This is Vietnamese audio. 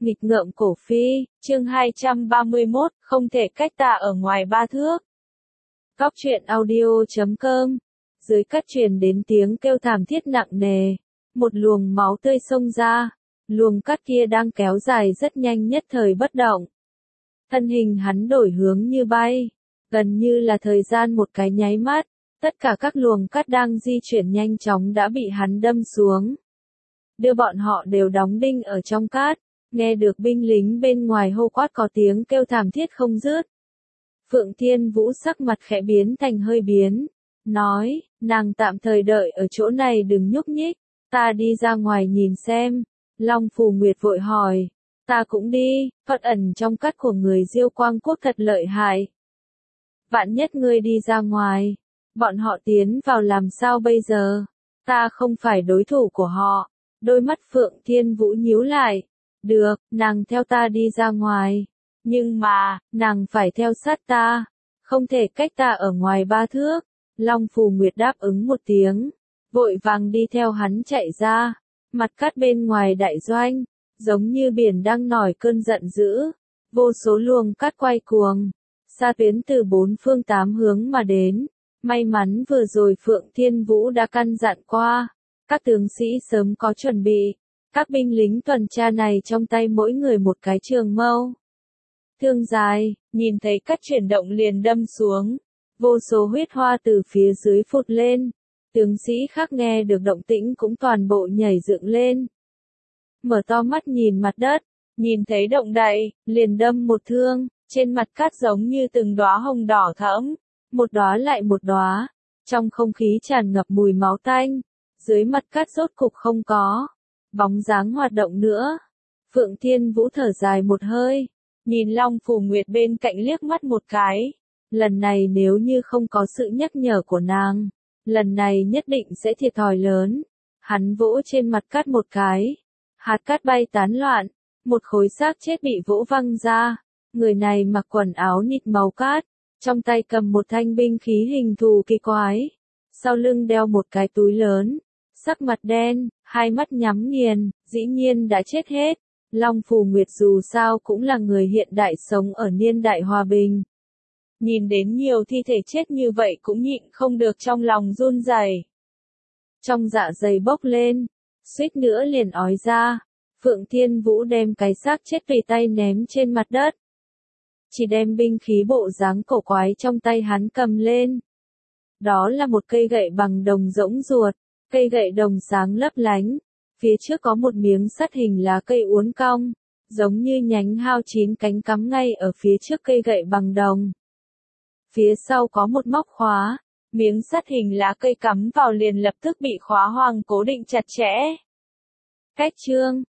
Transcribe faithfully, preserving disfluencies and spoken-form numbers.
Nghịch ngợm cổ phi, chương hai trăm ba mươi mốt, không thể cách ta ở ngoài ba thước. Góc truyện audio chấm com. Dưới cắt truyền đến tiếng kêu thảm thiết nặng nề. Một luồng máu tươi xông ra. Luồng cắt kia đang kéo dài rất nhanh, nhất thời bất động. Thân hình hắn đổi hướng như bay. Gần như là thời gian một cái nháy mắt. Tất cả các luồng cắt đang di chuyển nhanh chóng đã bị hắn đâm xuống. Đưa bọn họ đều đóng đinh ở trong cát. Nghe được binh lính bên ngoài hô quát có tiếng kêu thảm thiết không dứt. Phượng Thiên Vũ sắc mặt khẽ biến thành hơi biến. Nói, nàng tạm thời đợi ở chỗ này đừng nhúc nhích. Ta đi ra ngoài nhìn xem. Long Phù Nguyệt vội hỏi. Ta cũng đi, Phật ẩn trong cát của người Diêu Quang Quốc thật lợi hại. Vạn nhất ngươi đi ra ngoài. Bọn họ tiến vào làm sao bây giờ? Ta không phải đối thủ của họ. Đôi mắt Phượng Thiên Vũ nhíu lại. Được, nàng theo ta đi ra ngoài. Nhưng mà, nàng phải theo sát ta. Không thể cách ta ở ngoài ba thước. Long Phù Nguyệt đáp ứng một tiếng. Vội vàng đi theo hắn chạy ra. Mặt cát bên ngoài đại doanh. Giống như biển đang nổi cơn giận dữ. Vô số luồng cát quay cuồng. Sa tuyến từ bốn phương tám hướng mà đến. May mắn vừa rồi Phượng Thiên Vũ đã căn dặn qua. Các tướng sĩ sớm có chuẩn bị. Các binh lính tuần tra này trong tay mỗi người một cái trường mâu. Thương dài, nhìn thấy cát chuyển động liền đâm xuống. Vô số huyết hoa từ phía dưới phụt lên. Tướng sĩ khác nghe được động tĩnh cũng toàn bộ nhảy dựng lên. Mở to mắt nhìn mặt đất, nhìn thấy động đậy, liền đâm một thương, trên mặt cát giống như từng đóa hồng đỏ thẫm, một đóa lại một đóa. Trong không khí tràn ngập mùi máu tanh, dưới mặt cát rốt cục không có bóng dáng hoạt động nữa. Phượng Thiên Vũ thở dài một hơi, nhìn Long Phù Nguyệt bên cạnh liếc mắt một cái. Lần này nếu như không có sự nhắc nhở của nàng, lần này nhất định sẽ thiệt thòi lớn. Hắn vỗ trên mặt cát một cái, hạt cát bay tán loạn, một khối xác chết bị vỗ văng ra. Người này mặc quần áo nịt màu cát, trong tay cầm một thanh binh khí hình thù kỳ quái, sau lưng đeo một cái túi lớn. Sắc mặt đen, hai mắt nhắm nghiền, dĩ nhiên đã chết hết. Long Phù Nguyệt dù sao cũng là người hiện đại sống ở niên đại hòa bình. Nhìn đến nhiều thi thể chết như vậy cũng nhịn không được trong lòng run rẩy. Trong dạ dày bốc lên, suýt nữa liền ói ra. Phượng Thiên Vũ đem cái xác chết tùy tay ném trên mặt đất. Chỉ đem binh khí bộ dáng cổ quái trong tay hắn cầm lên. Đó là một cây gậy bằng đồng rỗng ruột. Cây gậy đồng sáng lấp lánh, phía trước có một miếng sắt hình lá cây uốn cong, giống như nhánh hao chín cánh cắm ngay ở phía trước cây gậy bằng đồng. Phía sau có một móc khóa, miếng sắt hình lá cây cắm vào liền lập tức bị khóa hoàng cố định chặt chẽ. Cách chương,